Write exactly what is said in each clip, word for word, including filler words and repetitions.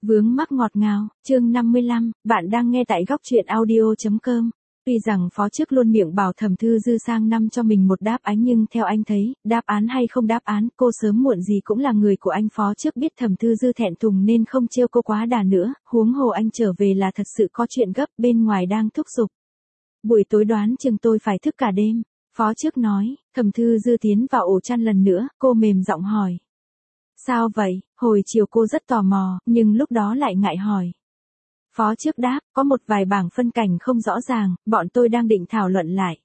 Vướng mắc ngọt ngào, chương năm mươi lăm, bạn đang nghe tại góc truyện audio.com. Tuy rằng phó chức luôn miệng bảo Thẩm Thư Dư sang năm cho mình một đáp án nhưng theo anh thấy, đáp án hay không đáp án, cô sớm muộn gì cũng là người của anh. Phó chức biết Thẩm Thư Dư thẹn thùng nên không trêu cô quá đà nữa, huống hồ anh trở về là thật sự có chuyện gấp, bên ngoài đang thúc giục. Buổi tối đoán chừng tôi phải thức cả đêm, phó chức nói. Thẩm Thư Dư tiến vào ổ chăn lần nữa, cô mềm giọng hỏi. Sao vậy? Hồi chiều cô rất tò mò, nhưng lúc đó lại ngại hỏi. Phó chức đáp, có một vài bảng phân cảnh không rõ ràng, bọn tôi đang định thảo luận lại.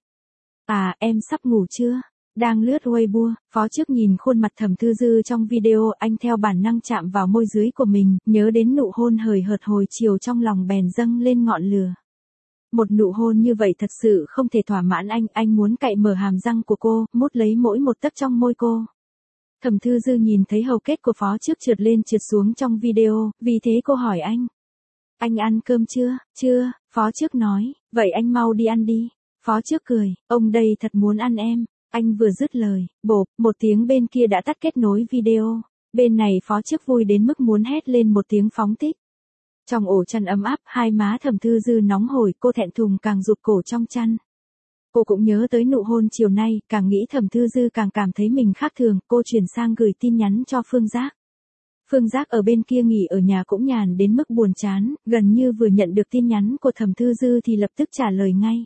À, em sắp ngủ chưa? Đang lướt Weibo, phó chức nhìn khuôn mặt Thẩm Thư Dư trong video, anh theo bản năng chạm vào môi dưới của mình, nhớ đến nụ hôn hời hợt hồi chiều trong lòng bèn dâng lên ngọn lửa. Một nụ hôn như vậy thật sự không thể thỏa mãn anh, anh muốn cạy mở hàm răng của cô, mút lấy mỗi một tấc trong môi cô. Thẩm Thư Dư nhìn thấy hầu kết của phó chức trượt lên trượt xuống trong video, vì thế cô hỏi anh. Anh ăn cơm chưa? Chưa, phó chức nói, vậy anh mau đi ăn đi. Phó chức cười, ông đây thật muốn ăn em. Anh vừa dứt lời, bộp, một tiếng bên kia đã tắt kết nối video. Bên này phó chức vui đến mức muốn hét lên một tiếng phóng thích. Trong ổ chăn ấm áp, hai má Thẩm Thư Dư nóng hổi, cô thẹn thùng càng rụt cổ trong chăn. Cô cũng nhớ tới nụ hôn chiều nay, càng nghĩ Thẩm Thư Dư càng cảm thấy mình khác thường, cô chuyển sang gửi tin nhắn cho Phương Giác. Phương Giác ở bên kia nghỉ ở nhà cũng nhàn đến mức buồn chán, gần như vừa nhận được tin nhắn của Thẩm Thư Dư thì lập tức trả lời ngay.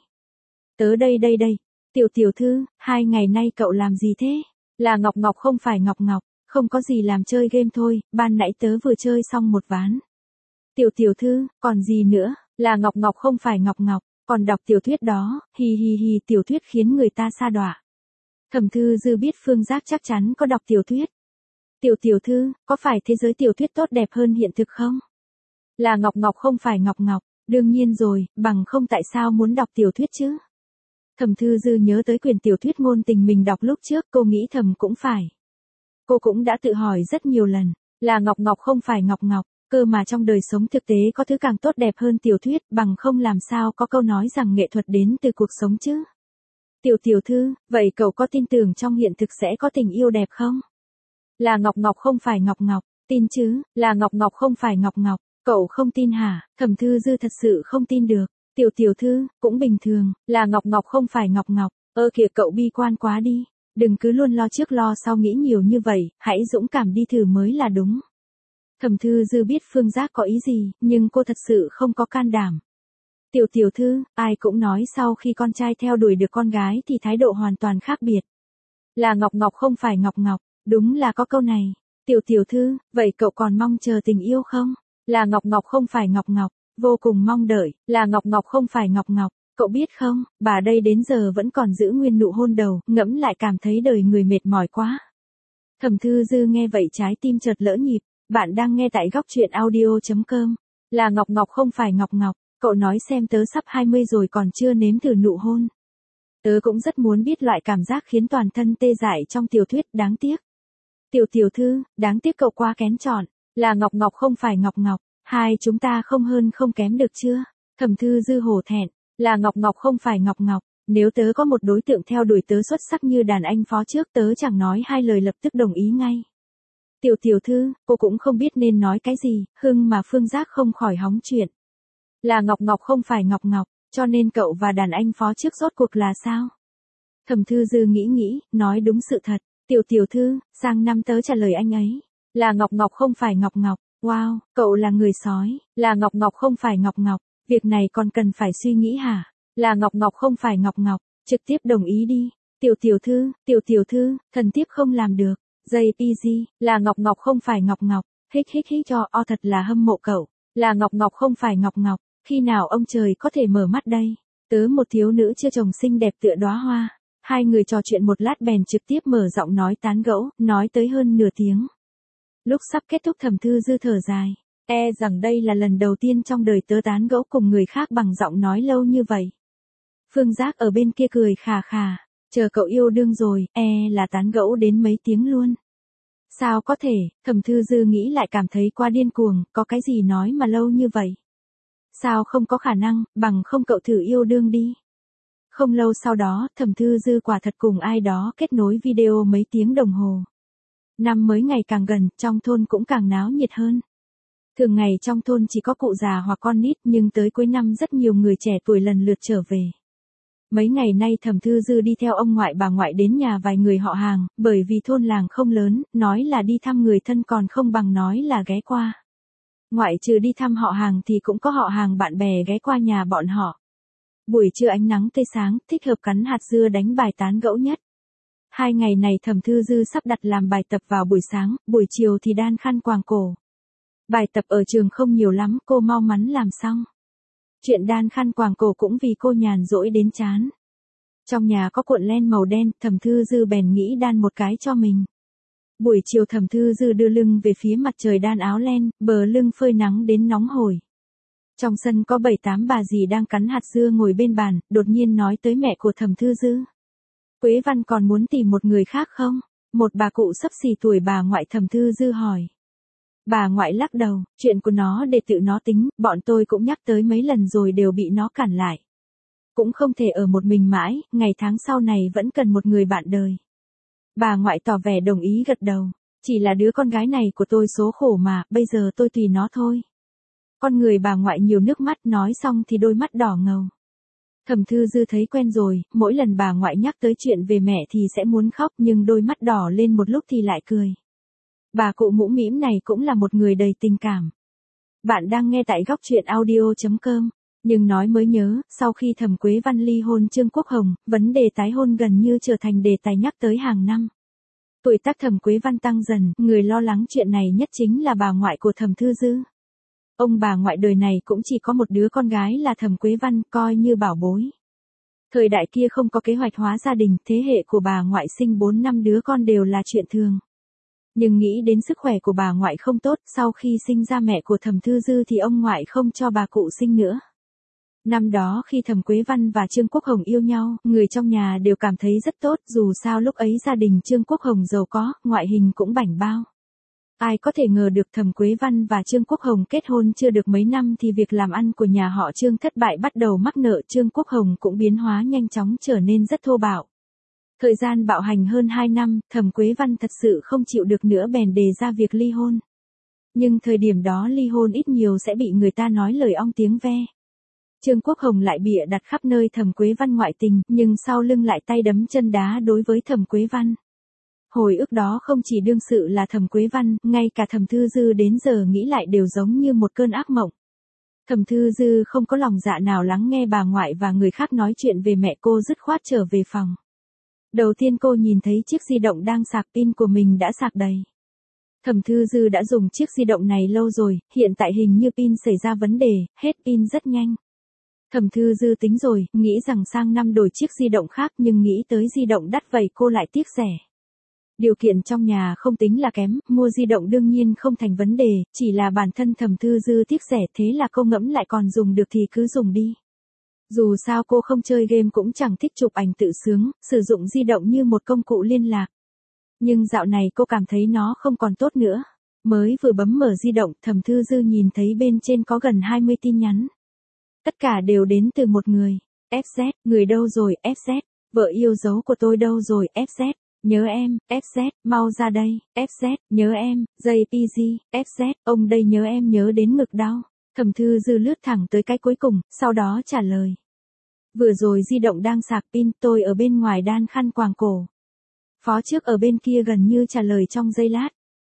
Tớ đây đây đây, tiểu tiểu thư, hai ngày nay cậu làm gì thế? Là Ngọc Ngọc không phải Ngọc Ngọc, không có gì làm chơi game thôi, ban nãy tớ vừa chơi xong một ván. Tiểu tiểu thư, còn gì nữa, là Ngọc Ngọc không phải Ngọc Ngọc. Còn đọc tiểu thuyết đó, hi hi hi, tiểu thuyết khiến người ta sa đọa. Thẩm Thư Dư biết Phương Giác chắc chắn có đọc tiểu thuyết. Tiểu tiểu thư, có phải thế giới tiểu thuyết tốt đẹp hơn hiện thực không? Là Ngọc Ngọc không phải Ngọc Ngọc, đương nhiên rồi, bằng không tại sao muốn đọc tiểu thuyết chứ? Thẩm Thư Dư nhớ tới quyển tiểu thuyết ngôn tình mình đọc lúc trước, cô nghĩ thầm cũng phải. Cô cũng đã tự hỏi rất nhiều lần, là Ngọc Ngọc không phải Ngọc Ngọc. Cơ mà trong đời sống thực tế có thứ càng tốt đẹp hơn tiểu thuyết, bằng không làm sao có câu nói rằng nghệ thuật đến từ cuộc sống chứ. Tiểu tiểu thư, vậy cậu có tin tưởng trong hiện thực sẽ có tình yêu đẹp không? Là Ngọc Ngọc không phải Ngọc Ngọc, tin chứ, là Ngọc Ngọc không phải Ngọc Ngọc, cậu không tin hả? Thẩm Thư Dư thật sự không tin được. Tiểu tiểu thư, cũng bình thường, là Ngọc Ngọc không phải Ngọc Ngọc, ơ kìa cậu bi quan quá đi, đừng cứ luôn lo trước lo sau nghĩ nhiều như vậy, hãy dũng cảm đi thử mới là đúng. Thẩm Thư Dư biết Phương Giác có ý gì, nhưng cô thật sự không có can đảm. Tiểu tiểu thư, ai cũng nói sau khi con trai theo đuổi được con gái thì thái độ hoàn toàn khác biệt. Là Ngọc Ngọc không phải Ngọc Ngọc, đúng là có câu này. Tiểu tiểu thư, vậy cậu còn mong chờ tình yêu không? Là Ngọc Ngọc không phải Ngọc Ngọc, vô cùng mong đợi. Là Ngọc Ngọc không phải Ngọc Ngọc, cậu biết không, bà đây đến giờ vẫn còn giữ nguyên nụ hôn đầu, ngẫm lại cảm thấy đời người mệt mỏi quá. Thẩm Thư Dư nghe vậy trái tim chợt lỡ nhịp. Bạn đang nghe tại góc truyện audio.com. Là Ngọc Ngọc không phải Ngọc Ngọc, cậu nói xem tớ sắp hai mươi rồi còn chưa nếm thử nụ hôn. Tớ cũng rất muốn biết loại cảm giác khiến toàn thân tê dại trong tiểu thuyết, đáng tiếc. Tiểu tiểu thư, đáng tiếc cậu quá kén chọn. Là Ngọc Ngọc không phải Ngọc Ngọc, hai chúng ta không hơn không kém được chưa? Thẩm Thư Dư hổ thẹn, là Ngọc Ngọc không phải Ngọc Ngọc, nếu tớ có một đối tượng theo đuổi tớ xuất sắc như đàn anh phó trước tớ chẳng nói hai lời lập tức đồng ý ngay. Tiểu tiểu thư, cô cũng không biết nên nói cái gì, hưng mà Phương Giác không khỏi hóng chuyện. Là Ngọc Ngọc không phải Ngọc Ngọc, cho nên cậu và đàn anh phó trước rốt cuộc là sao? Thẩm Thư Dư nghĩ nghĩ, nói đúng sự thật. Tiểu tiểu thư, sang năm tớ trả lời anh ấy. Là Ngọc Ngọc không phải Ngọc Ngọc, wow, cậu là người sói. Là Ngọc Ngọc không phải Ngọc Ngọc, việc này còn cần phải suy nghĩ hả? Là Ngọc Ngọc không phải Ngọc Ngọc, trực tiếp đồng ý đi. Tiểu tiểu thư, tiểu tiểu thư, thần thiếp không làm được. gi pê giê, là Ngọc Ngọc không phải Ngọc Ngọc, hích hích hích cho o thật là hâm mộ cậu. Là Ngọc Ngọc không phải Ngọc Ngọc, khi nào ông trời có thể mở mắt đây? Tớ một thiếu nữ chưa chồng xinh đẹp tựa đóa hoa. Hai người trò chuyện một lát bèn trực tiếp mở giọng nói tán gẫu, nói tới hơn nửa tiếng. Lúc sắp kết thúc Thẩm Thư Dư thở dài. E rằng đây là lần đầu tiên trong đời tớ tán gẫu cùng người khác bằng giọng nói lâu như vậy. Phương Giác ở bên kia cười khà khà. Chờ cậu yêu đương rồi, e là tán gẫu đến mấy tiếng luôn. Sao có thể, Thẩm Thư Dư nghĩ lại cảm thấy quá điên cuồng, có cái gì nói mà lâu như vậy. Sao không có khả năng, bằng không cậu thử yêu đương đi. Không lâu sau đó, Thẩm Thư Dư quả thật cùng ai đó kết nối video mấy tiếng đồng hồ. Năm mới ngày càng gần, trong thôn cũng càng náo nhiệt hơn. Thường ngày trong thôn chỉ có cụ già hoặc con nít nhưng tới cuối năm rất nhiều người trẻ tuổi lần lượt trở về. Mấy ngày nay Thẩm Thư Dư đi theo ông ngoại bà ngoại đến nhà vài người họ hàng, bởi vì thôn làng không lớn, nói là đi thăm người thân còn không bằng nói là ghé qua. Ngoại trừ đi thăm họ hàng thì cũng có họ hàng bạn bè ghé qua nhà bọn họ. Buổi trưa ánh nắng tươi sáng, thích hợp cắn hạt dưa đánh bài tán gẫu nhất. Hai ngày này Thẩm Thư Dư sắp đặt làm bài tập vào buổi sáng, buổi chiều thì đan khăn quàng cổ. Bài tập ở trường không nhiều lắm, cô mau mắn làm xong. Chuyện đan khăn quàng cổ cũng vì cô nhàn rỗi đến chán. Trong nhà có cuộn len màu đen, Thẩm Thư Dư bèn nghĩ đan một cái cho mình. Buổi chiều Thẩm Thư Dư đưa lưng về phía mặt trời đan áo len, bờ lưng phơi nắng đến nóng hổi. Trong sân có bảy tám bà dì đang cắn hạt dưa ngồi bên bàn, đột nhiên nói tới mẹ của Thẩm Thư Dư. Quế Văn còn muốn tìm một người khác không? Một bà cụ sắp xỉ tuổi bà ngoại Thẩm Thư Dư hỏi. Bà ngoại lắc đầu, chuyện của nó để tự nó tính, bọn tôi cũng nhắc tới mấy lần rồi đều bị nó cản lại. Cũng không thể ở một mình mãi, ngày tháng sau này vẫn cần một người bạn đời. Bà ngoại tỏ vẻ đồng ý gật đầu, chỉ là đứa con gái này của tôi số khổ mà, bây giờ tôi tùy nó thôi. Con người bà ngoại nhiều nước mắt, nói xong thì đôi mắt đỏ ngầu. Thẩm Thư Dư thấy quen rồi, mỗi lần bà ngoại nhắc tới chuyện về mẹ thì sẽ muốn khóc nhưng đôi mắt đỏ lên một lúc thì lại cười. Bà cụ mũ mĩm này cũng là một người đầy tình cảm. Bạn đang nghe tại góc truyện audio chấm com. Nhưng nói mới nhớ, sau khi Thẩm Quế Văn ly hôn Trương Quốc Hồng, vấn đề tái hôn gần như trở thành đề tài nhắc tới hàng năm. Tuổi tác Thẩm Quế Văn tăng dần, người lo lắng chuyện này nhất chính là bà ngoại của Thẩm Thư Dư. Ông bà ngoại đời này cũng chỉ có một đứa con gái là Thẩm Quế Văn, coi như bảo bối. Thời đại kia không có kế hoạch hóa gia đình, thế hệ của bà ngoại sinh bốn năm đứa con đều là chuyện thường. Nhưng nghĩ đến sức khỏe của bà ngoại không tốt, sau khi sinh ra mẹ của Thẩm Thư Dư thì ông ngoại không cho bà cụ sinh nữa. Năm đó khi Thẩm Quế Văn và Trương Quốc Hồng yêu nhau, người trong nhà đều cảm thấy rất tốt, dù sao lúc ấy gia đình Trương Quốc Hồng giàu có, ngoại hình cũng bảnh bao. Ai có thể ngờ được Thẩm Quế Văn và Trương Quốc Hồng kết hôn chưa được mấy năm thì việc làm ăn của nhà họ Trương thất bại, bắt đầu mắc nợ. Trương Quốc Hồng cũng biến hóa nhanh chóng trở nên rất thô bạo. Thời gian bạo hành hơn hai năm, Thẩm Quế Văn thật sự không chịu được nữa bèn đề ra việc ly hôn. Nhưng thời điểm đó ly hôn ít nhiều sẽ bị người ta nói lời ong tiếng ve. Trương Quốc Hồng lại bịa đặt khắp nơi Thẩm Quế Văn ngoại tình, nhưng sau lưng lại tay đấm chân đá đối với Thẩm Quế Văn. Hồi ức đó không chỉ đương sự là Thẩm Quế Văn, ngay cả Thẩm Thư Dư đến giờ nghĩ lại đều giống như một cơn ác mộng. Thẩm Thư Dư không có lòng dạ nào lắng nghe bà ngoại và người khác nói chuyện về mẹ, cô dứt khoát trở về phòng. Đầu tiên cô nhìn thấy chiếc di động đang sạc pin của mình đã sạc đầy. Thẩm Thư Dư đã dùng chiếc di động này lâu rồi, hiện tại hình như pin xảy ra vấn đề, hết pin rất nhanh. Thẩm Thư Dư tính rồi, nghĩ rằng sang năm đổi chiếc di động khác nhưng nghĩ tới di động đắt vậy cô lại tiếc rẻ. Điều kiện trong nhà không tính là kém, mua di động đương nhiên không thành vấn đề, chỉ là bản thân Thẩm Thư Dư tiếc rẻ, thế là cô ngẫm lại còn dùng được thì cứ dùng đi. Dù sao cô không chơi game cũng chẳng thích chụp ảnh tự sướng, sử dụng di động như một công cụ liên lạc. Nhưng dạo này cô cảm thấy nó không còn tốt nữa. Mới vừa bấm mở di động, Thẩm Thư Dư nhìn thấy bên trên có gần hai mươi tin nhắn. Tất cả đều đến từ một người. ép dét, người đâu rồi, ép dét, vợ yêu dấu của tôi đâu rồi, ép dét, nhớ em, ép dét, mau ra đây, ép dét, nhớ em, jay pê giê, ép dét, ông đây nhớ em nhớ đến ngực đau. Thẩm Thư Dư lướt thẳng tới cái cuối cùng, sau đó trả lời. Vừa rồi di động đang sạc pin, tôi ở bên ngoài đan khăn quàng cổ. Phó trước ở bên kia gần như trả lời trong giây lát.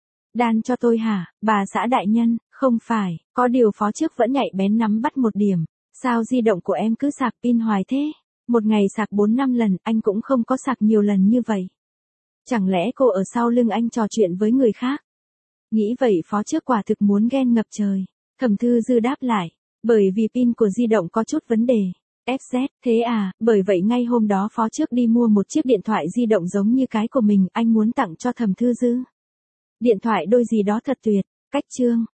Đan cho tôi hả, bà xã đại nhân, không phải, có điều phó trước vẫn nhạy bén nắm bắt một điểm. Sao di động của em cứ sạc pin hoài thế? Một ngày sạc bốn năm lần, anh cũng không có sạc nhiều lần như vậy. Chẳng lẽ cô ở sau lưng anh trò chuyện với người khác? Nghĩ vậy phó trước quả thực muốn ghen ngập trời. Thẩm Thư Dư đáp lại, bởi vì pin của di động có chút vấn đề. ép dét, thế à, bởi vậy ngay hôm đó phó trước đi mua một chiếc điện thoại di động giống như cái của mình, anh muốn tặng cho Thẩm Thư Dư. Điện thoại đôi gì đó thật tuyệt, cách chương.